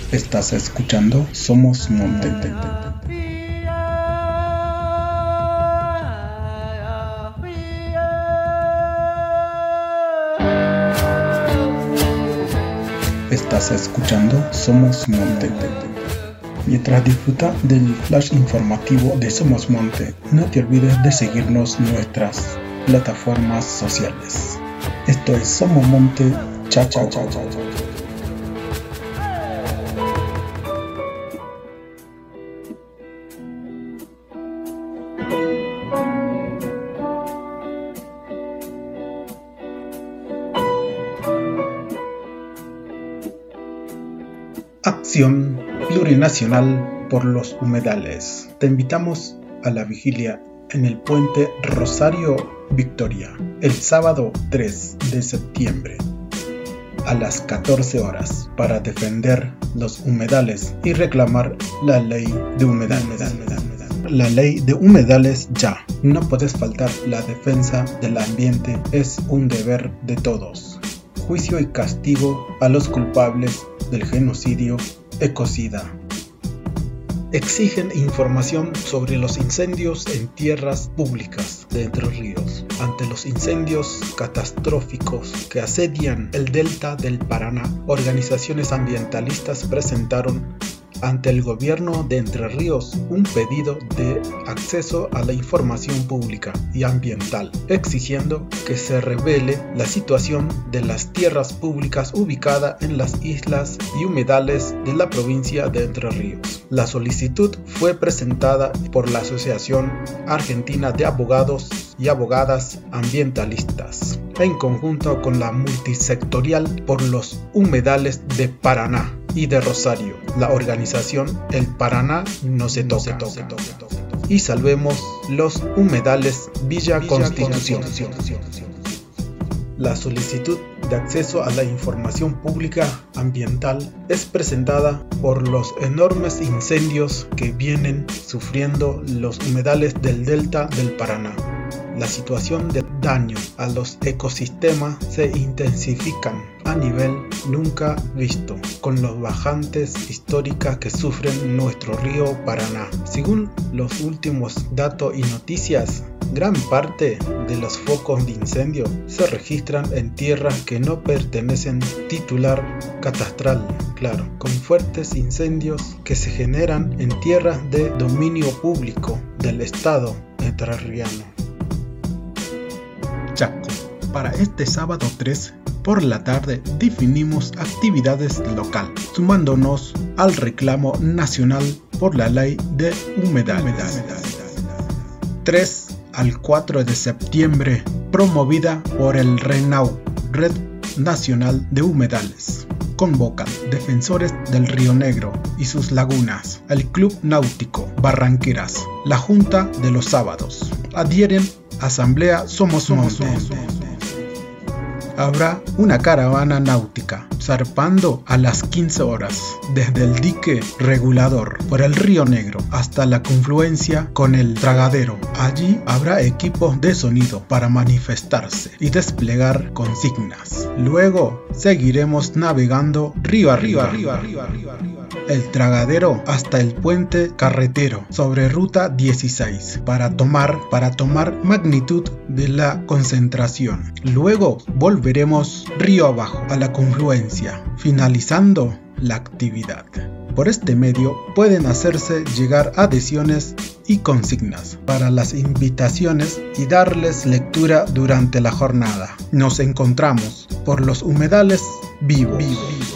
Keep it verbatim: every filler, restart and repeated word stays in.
Estás escuchando Somos Monte. Estás escuchando Somos Monte. Mientras disfruta del flash informativo de Somos Monte, no te olvides de seguirnos en nuestras plataformas sociales. Esto es Somos Monte. Chao, chao, chao, chao, chao. Acción plurinacional por los humedales. Te invitamos a la vigilia en el puente Rosario Victoria el sábado tres de septiembre a las catorce horas para defender los humedales y reclamar la ley de humedales. La ley de humedales ya. No puedes faltar. La defensa del ambiente es un deber de todos. Juicio y castigo a los culpables del genocidio ecocida. Exigen información sobre los incendios en tierras públicas de Entre Ríos. Ante los incendios catastróficos que asedian el delta del Paraná, organizaciones ambientalistas presentaron ante el gobierno de Entre Ríos un pedido de acceso a la información pública y ambiental, exigiendo que se revele la situación de las tierras públicas ubicadas en las islas y humedales de la provincia de Entre Ríos. La solicitud fue presentada por la Asociación Argentina de Abogados y Abogadas Ambientalistas, en conjunto con la Multisectorial por los Humedales de Paraná y de Rosario, la organización El Paraná no se toca, y Salvemos los Humedales Villa, Villa Constitución. Constitución. La solicitud de acceso a la información pública ambiental es presentada por los enormes incendios que vienen sufriendo los humedales del delta del Paraná. La situación de daño a los ecosistemas se intensifican a nivel nunca visto, con los bajantes históricas que sufren nuestro río Paraná. Según los últimos datos y noticias, gran parte de los focos de incendio se registran en tierras que no pertenecen titular catastral, claro, con fuertes incendios que se generan en tierras de dominio público del Estado entrerriano. Chaco. Para este sábado tres por la tarde definimos actividades local, sumándonos al reclamo nacional por la ley de humedales. tres al cuatro de septiembre, promovida por el RENAU, Red Nacional de Humedales. Convocan defensores del Río Negro y sus lagunas, el Club Náutico Barranqueras, la Junta de los Sábados. Adhieren Asamblea Somos Monte. Habrá una caravana náutica zarpando a las quince horas desde el dique regulador por el Río Negro hasta la confluencia con el Tragadero. Allí habrá equipos de sonido para manifestarse y desplegar consignas. Luego seguiremos navegando río arriba, arriba, arriba, arriba, arriba. El Tragadero hasta el puente carretero sobre ruta dieciséis para tomar, para tomar magnitud de la concentración. Luego volveremos río abajo a la confluencia, finalizando la actividad. Por este medio pueden hacerse llegar adhesiones y consignas para las invitaciones y darles lectura durante la jornada. Nos encontramos por los humedales vivos. vivos.